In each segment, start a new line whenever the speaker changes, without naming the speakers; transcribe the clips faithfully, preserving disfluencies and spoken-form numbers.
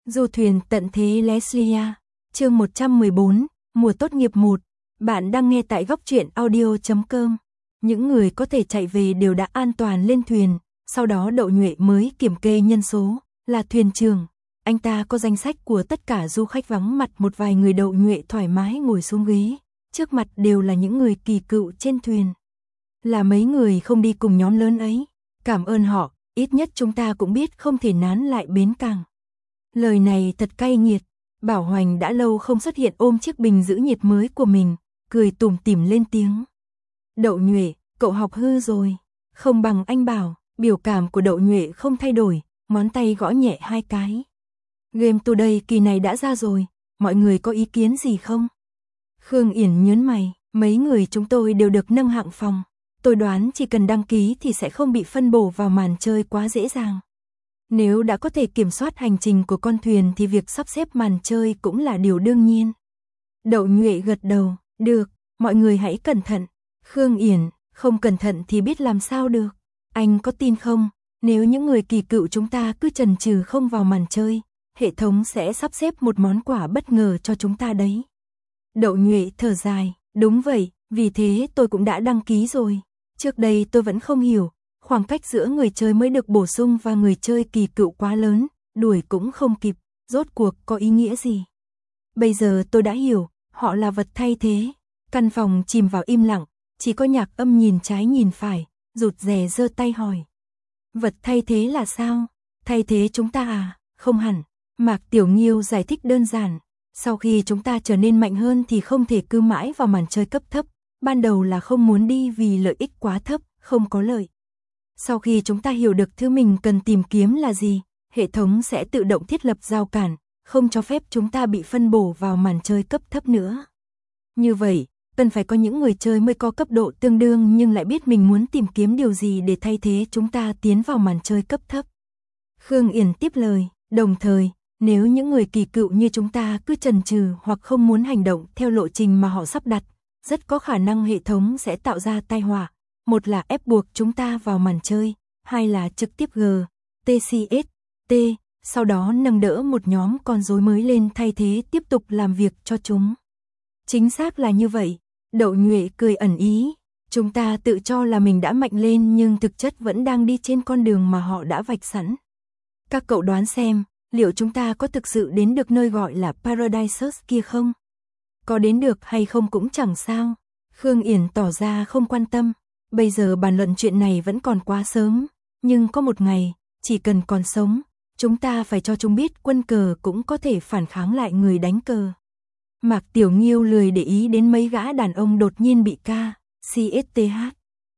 Du thuyền tận thế Leslia, chương một trăm mười bốn, mùa tốt nghiệp một. Bạn đang nghe tại góc truyện audio chấm com. Những người có thể chạy về đều đã an toàn lên thuyền, sau đó Đậu Nhuệ mới kiểm kê nhân số, là thuyền trưởng. Anh ta có danh sách của tất cả du khách, vắng mặt một vài người. Đậu Nhuệ thoải mái ngồi xuống ghế, trước mặt đều là những người kỳ cựu trên thuyền. Là mấy người không đi cùng nhóm lớn ấy, cảm ơn họ, ít nhất chúng ta cũng biết không thể nán lại bến cảng. Lời này thật cay nghiệt. Bảo Hoành đã lâu không xuất hiện, ôm chiếc bình giữ nhiệt mới của mình, cười tủm tỉm lên tiếng. Đậu Nhuệ, cậu học hư rồi. Không bằng anh Bảo. Biểu cảm của Đậu Nhuệ không thay đổi, ngón tay gõ nhẹ hai cái. Game Today kỳ này đã ra rồi, mọi người có ý kiến gì không? Khương Yển nhớn mày, mấy người chúng tôi đều được nâng hạng phòng. Tôi đoán chỉ cần đăng ký thì sẽ không bị phân bổ vào màn chơi quá dễ dàng. Nếu đã có thể kiểm soát hành trình của con thuyền thì việc sắp xếp màn chơi cũng là điều đương nhiên. Đậu Nhuệ gật đầu, được, mọi người hãy cẩn thận. Khương Yển, không cẩn thận thì biết làm sao được. Anh có tin không, nếu những người kỳ cựu chúng ta cứ chần chừ không vào màn chơi, hệ thống sẽ sắp xếp một món quà bất ngờ cho chúng ta đấy. Đậu Nhuệ thở dài, đúng vậy, vì thế tôi cũng đã đăng ký rồi. Trước đây tôi vẫn không hiểu, khoảng cách giữa người chơi mới được bổ sung và người chơi kỳ cựu quá lớn, đuổi cũng không kịp, rốt cuộc có ý nghĩa gì. Bây giờ tôi đã hiểu, họ là vật thay thế. Căn phòng chìm vào im lặng, chỉ có Nhạc Âm nhìn trái nhìn phải, rụt rè giơ tay hỏi. Vật thay thế là sao? Thay thế chúng ta à? Không hẳn. Mạc Tiểu Nghiêu giải thích đơn giản. Sau khi chúng ta trở nên mạnh hơn thì không thể cứ mãi vào màn chơi cấp thấp. Ban đầu là không muốn đi vì lợi ích quá thấp, không có lợi. Sau khi chúng ta hiểu được thứ mình cần tìm kiếm là gì, hệ thống sẽ tự động thiết lập rào cản, không cho phép chúng ta bị phân bổ vào màn chơi cấp thấp nữa. Như vậy, cần phải có những người chơi mới có cấp độ tương đương nhưng lại biết mình muốn tìm kiếm điều gì để thay thế chúng ta tiến vào màn chơi cấp thấp. Khương Yển tiếp lời, đồng thời, nếu những người kỳ cựu như chúng ta cứ chần chừ hoặc không muốn hành động theo lộ trình mà họ sắp đặt, rất có khả năng hệ thống sẽ tạo ra tai họa. Một là ép buộc chúng ta vào màn chơi, hai là trực tiếp G, T C S, T, sau đó nâng đỡ một nhóm con rối mới lên thay thế tiếp tục làm việc cho chúng. Chính xác là như vậy, Đậu Nhuệ cười ẩn ý, chúng ta tự cho là mình đã mạnh lên nhưng thực chất vẫn đang đi trên con đường mà họ đã vạch sẵn. Các cậu đoán xem, liệu chúng ta có thực sự đến được nơi gọi là Paradise kia không? Có đến được hay không cũng chẳng sao. Khương Yển tỏ ra không quan tâm. Bây giờ bàn luận chuyện này vẫn còn quá sớm, nhưng có một ngày, chỉ cần còn sống, chúng ta phải cho chúng biết quân cờ cũng có thể phản kháng lại người đánh cờ. Mạc Tiểu Nghiêu lười để ý đến mấy gã đàn ông đột nhiên bị ca, xê ét tê hát.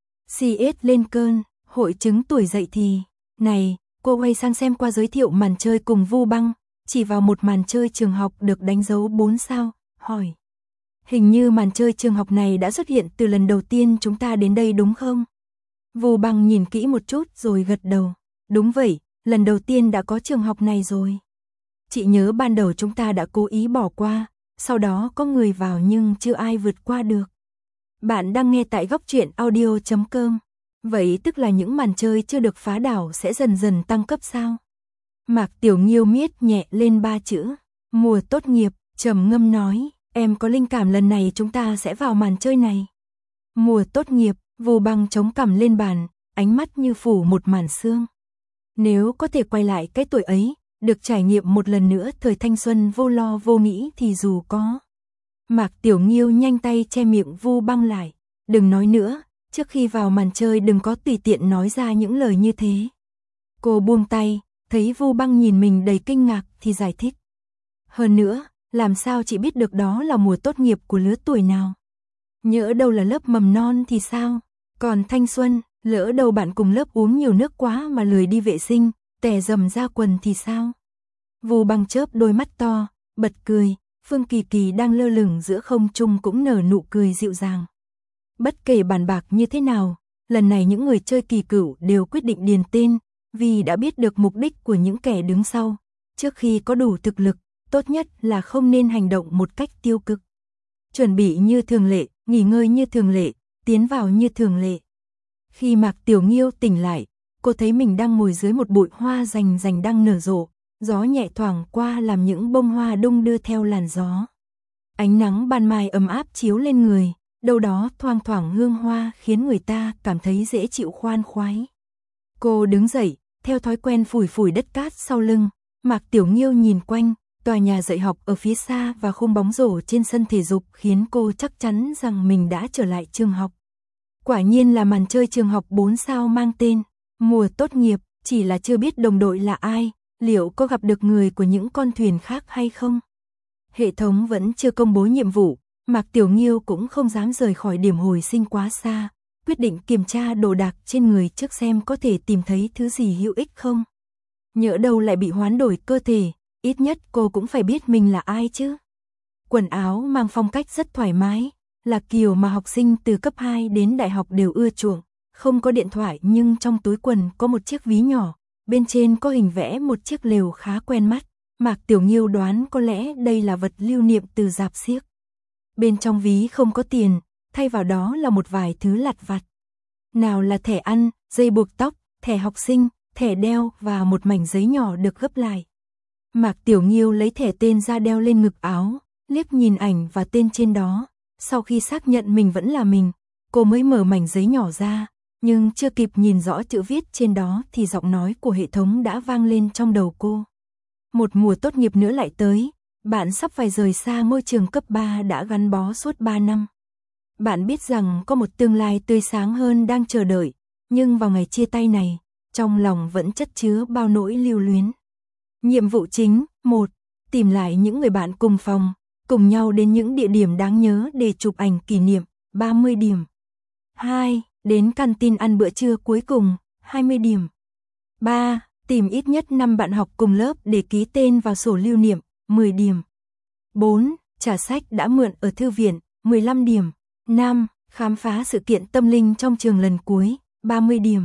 xê ét lên cơn, hội chứng tuổi dậy thì, này, cô quay sang xem qua giới thiệu màn chơi cùng Vu Băng, chỉ vào một màn chơi trường học được đánh dấu bốn sao, hỏi. Hình như màn chơi trường học này đã xuất hiện từ lần đầu tiên chúng ta đến đây đúng không? Vu Băng nhìn kỹ một chút rồi gật đầu. Đúng vậy, lần đầu tiên đã có trường học này rồi. Chị nhớ ban đầu chúng ta đã cố ý bỏ qua, sau đó có người vào nhưng chưa ai vượt qua được. Bạn đang nghe tại góc truyện audio chấm com. Vậy tức là những màn chơi chưa được phá đảo sẽ dần dần tăng cấp sao? Mạc Tiểu Nghiêu miết nhẹ lên ba chữ. Mùa tốt nghiệp, trầm ngâm nói. Em có linh cảm lần này chúng ta sẽ vào màn chơi này. Mùa tốt nghiệp, Vu Băng chống cằm lên bàn, ánh mắt như phủ một màn sương. Nếu có thể quay lại cái tuổi ấy, được trải nghiệm một lần nữa thời thanh xuân vô lo vô nghĩ thì dù có. Mạc Tiểu Nghiêu nhanh tay che miệng Vu Băng lại. Đừng nói nữa, trước khi vào màn chơi đừng có tùy tiện nói ra những lời như thế. Cô buông tay, thấy Vu Băng nhìn mình đầy kinh ngạc thì giải thích. Hơn nữa, làm sao chị biết được đó là mùa tốt nghiệp của lứa tuổi nào? Nhỡ đâu là lớp mầm non thì sao? Còn thanh xuân, lỡ đâu bạn cùng lớp uống nhiều nước quá mà lười đi vệ sinh, tè dầm ra quần thì sao? Vu Băng chớp đôi mắt to, bật cười, Phương Kỳ Kỳ đang lơ lửng giữa không trung cũng nở nụ cười dịu dàng. Bất kể bàn bạc như thế nào, lần này những người chơi kỳ cựu đều quyết định điền tên, vì đã biết được mục đích của những kẻ đứng sau. Trước khi có đủ thực lực, tốt nhất là không nên hành động một cách tiêu cực. Chuẩn bị như thường lệ, nghỉ ngơi như thường lệ, tiến vào như thường lệ. Khi Mạc Tiểu Nghiêu tỉnh lại, cô thấy mình đang ngồi dưới một bụi hoa rành rành đang nở rộ, gió nhẹ thoảng qua làm những bông hoa đung đưa theo làn gió. Ánh nắng ban mai ấm áp chiếu lên người, đâu đó thoang thoảng hương hoa khiến người ta cảm thấy dễ chịu khoan khoái. Cô đứng dậy, theo thói quen phủi phủi đất cát sau lưng, Mạc Tiểu Nghiêu nhìn quanh, tòa nhà dạy học ở phía xa và khung bóng rổ trên sân thể dục khiến cô chắc chắn rằng mình đã trở lại trường học. Quả nhiên là màn chơi trường học bốn sao mang tên Mùa Tốt Nghiệp, chỉ là chưa biết đồng đội là ai, liệu có gặp được người của những con thuyền khác hay không? Hệ thống vẫn chưa công bố nhiệm vụ, Mạc Tiểu Nghiêu cũng không dám rời khỏi điểm hồi sinh quá xa, quyết định kiểm tra đồ đạc trên người trước xem có thể tìm thấy thứ gì hữu ích không. Nhỡ đâu lại bị hoán đổi cơ thể, ít nhất cô cũng phải biết mình là ai chứ. Quần áo mang phong cách rất thoải mái, là kiểu mà học sinh từ cấp hai đến đại học đều ưa chuộng. Không có điện thoại nhưng trong túi quần có một chiếc ví nhỏ, bên trên có hình vẽ một chiếc lều khá quen mắt. Mạc Tiểu Nghiêu đoán có lẽ đây là vật lưu niệm từ rạp xiếc. Bên trong ví không có tiền, thay vào đó là một vài thứ lặt vặt. Nào là thẻ ăn, dây buộc tóc, thẻ học sinh, thẻ đeo và một mảnh giấy nhỏ được gấp lại. Mạc Tiểu Nghiêu lấy thẻ tên ra đeo lên ngực áo, liếc nhìn ảnh và tên trên đó. Sau khi xác nhận mình vẫn là mình, cô mới mở mảnh giấy nhỏ ra, nhưng chưa kịp nhìn rõ chữ viết trên đó thì giọng nói của hệ thống đã vang lên trong đầu cô. Một mùa tốt nghiệp nữa lại tới, bạn sắp phải rời xa ngôi trường cấp ba đã gắn bó suốt ba năm. Bạn biết rằng có một tương lai tươi sáng hơn đang chờ đợi, nhưng vào ngày chia tay này, trong lòng vẫn chất chứa bao nỗi lưu luyến. Nhiệm vụ chính, một. Tìm lại những người bạn cùng phòng, cùng nhau đến những địa điểm đáng nhớ để chụp ảnh kỷ niệm, ba mươi điểm. hai. Đến canteen ăn bữa trưa cuối cùng, hai mươi điểm. ba. Tìm ít nhất năm bạn học cùng lớp để ký tên vào sổ lưu niệm, mười điểm. bốn. Trả sách đã mượn ở thư viện, mười lăm điểm. năm. Khám phá sự kiện tâm linh trong trường lần cuối, ba mươi điểm.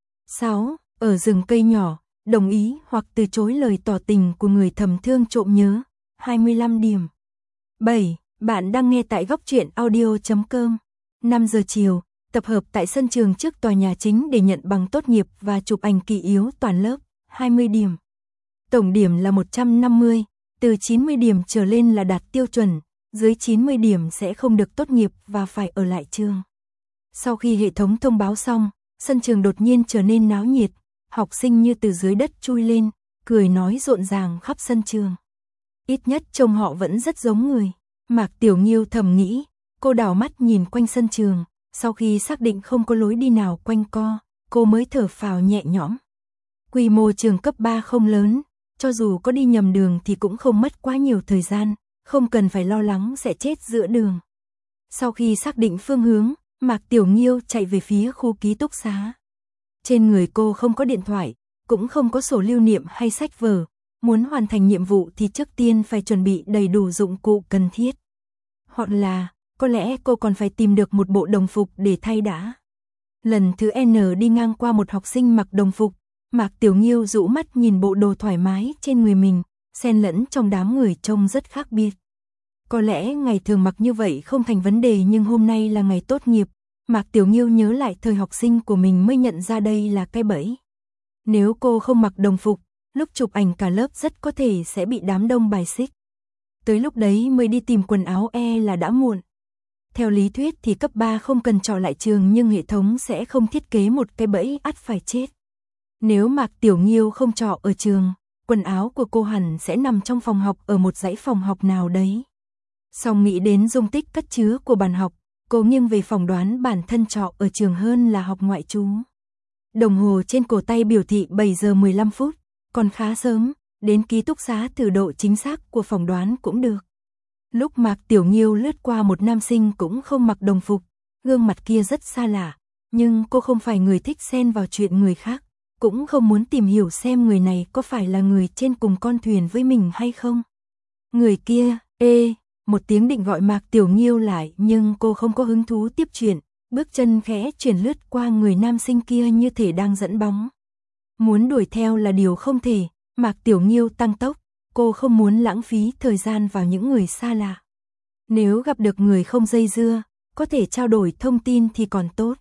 sáu. Ở rừng cây nhỏ, đồng ý hoặc từ chối lời tỏ tình của người thầm thương trộm nhớ, hai mươi lăm điểm. bảy. Bạn đang nghe tại góc truyện audio chấm com. năm giờ chiều, tập hợp tại sân trường trước tòa nhà chính để nhận bằng tốt nghiệp và chụp ảnh kỷ yếu toàn lớp, hai mươi điểm. Tổng điểm là một trăm năm mươi, từ chín mươi điểm trở lên là đạt tiêu chuẩn, dưới chín mươi điểm sẽ không được tốt nghiệp và phải ở lại trường. Sau khi hệ thống thông báo xong, sân trường đột nhiên trở nên náo nhiệt, học sinh như từ dưới đất chui lên, cười nói rộn ràng khắp sân trường. Ít nhất trông họ vẫn rất giống người. Mạc Tiểu Nghiêu thầm nghĩ, cô đảo mắt nhìn quanh sân trường, sau khi xác định không có lối đi nào quanh co, cô mới thở phào nhẹ nhõm. Quy mô trường cấp ba không lớn, cho dù có đi nhầm đường thì cũng không mất quá nhiều thời gian, không cần phải lo lắng sẽ chết giữa đường. Sau khi xác định phương hướng, Mạc Tiểu Nghiêu chạy về phía khu ký túc xá. Trên người cô không có điện thoại, cũng không có sổ lưu niệm hay sách vở. Muốn hoàn thành nhiệm vụ thì trước tiên phải chuẩn bị đầy đủ dụng cụ cần thiết. Hoặc là, có lẽ cô còn phải tìm được một bộ đồng phục để thay đã. Lần thứ N đi ngang qua một học sinh mặc đồng phục, Mạc Tiểu Nghiêu rũ mắt nhìn bộ đồ thoải mái trên người mình, xen lẫn trong đám người trông rất khác biệt. Có lẽ ngày thường mặc như vậy không thành vấn đề nhưng hôm nay là ngày tốt nghiệp, Mạc Tiểu Nghiêu nhớ lại thời học sinh của mình mới nhận ra đây là cái bẫy. Nếu cô không mặc đồng phục, lúc chụp ảnh cả lớp rất có thể sẽ bị đám đông bài xích. Tới lúc đấy mới đi tìm quần áo e là đã muộn. Theo lý thuyết thì cấp ba không cần trọ lại trường nhưng hệ thống sẽ không thiết kế một cái bẫy ắt phải chết. Nếu Mạc Tiểu Nghiêu không trọ ở trường, quần áo của cô hẳn sẽ nằm trong phòng học ở một dãy phòng học nào đấy. Xong nghĩ đến dung tích cất chứa của bàn học, cô nghiêng về phỏng đoán bản thân trọ ở trường hơn là học ngoại trú. Đồng hồ trên cổ tay biểu thị bảy giờ mười lăm phút, còn khá sớm, đến ký túc xá thử độ chính xác của phỏng đoán cũng được. Lúc Mạc Tiểu Nghiêu lướt qua một nam sinh cũng không mặc đồng phục, gương mặt kia rất xa lạ, nhưng cô không phải người thích xen vào chuyện người khác, cũng không muốn tìm hiểu xem người này có phải là người trên cùng con thuyền với mình hay không. Người kia, ê, một tiếng định gọi Mạc Tiểu Nghiêu lại nhưng cô không có hứng thú tiếp chuyện, bước chân khẽ chuyển lướt qua người nam sinh kia như thể đang dẫn bóng. Muốn đuổi theo là điều không thể, Mạc Tiểu Nghiêu tăng tốc, cô không muốn lãng phí thời gian vào những người xa lạ. Nếu gặp được người không dây dưa, có thể trao đổi thông tin thì còn tốt.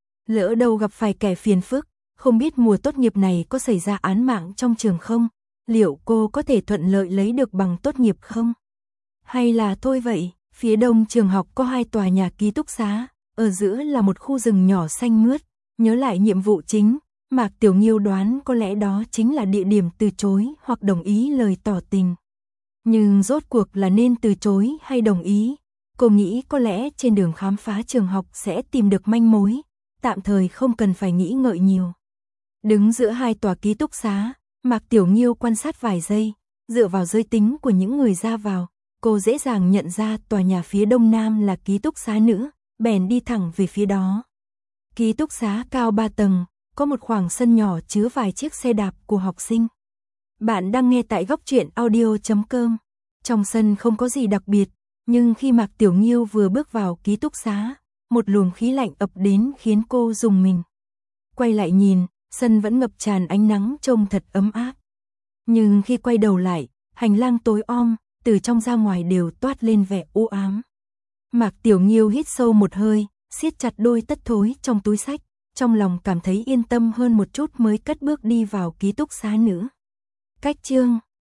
Lỡ đâu gặp phải kẻ phiền phức, không biết mùa tốt nghiệp này có xảy ra án mạng trong trường không, liệu cô có thể thuận lợi lấy được bằng tốt nghiệp không? Hay là thôi vậy, phía đông trường học có hai tòa nhà ký túc xá, ở giữa là một khu rừng nhỏ xanh mướt, nhớ lại nhiệm vụ chính, Mạc Tiểu Nghiêu đoán có lẽ đó chính là địa điểm từ chối hoặc đồng ý lời tỏ tình. Nhưng rốt cuộc là nên từ chối hay đồng ý? Cô nghĩ có lẽ trên đường khám phá trường học sẽ tìm được manh mối, tạm thời không cần phải nghĩ ngợi nhiều. Đứng giữa hai tòa ký túc xá, Mạc Tiểu Nghiêu quan sát vài giây, dựa vào giới tính của những người ra vào, cô dễ dàng nhận ra tòa nhà phía đông nam là ký túc xá nữ, bèn đi thẳng về phía đó. Ký túc xá cao ba tầng, có một khoảng sân nhỏ chứa vài chiếc xe đạp của học sinh. Bạn đang nghe tại góc truyện audio chấm com. Trong sân không có gì đặc biệt, nhưng khi Mạc Tiểu Nghiêu vừa bước vào ký túc xá, một luồng khí lạnh ập đến khiến cô rùng mình. Quay lại nhìn, sân vẫn ngập tràn ánh nắng trông thật ấm áp. Nhưng khi quay đầu lại, hành lang tối om, từ trong ra ngoài đều toát lên vẻ u ám. Mạc Tiểu Nghiêu hít sâu một hơi, siết chặt đôi tất thối trong túi xách, trong lòng cảm thấy yên tâm hơn một chút mới cất bước đi vào ký túc xá nữa. Cách chương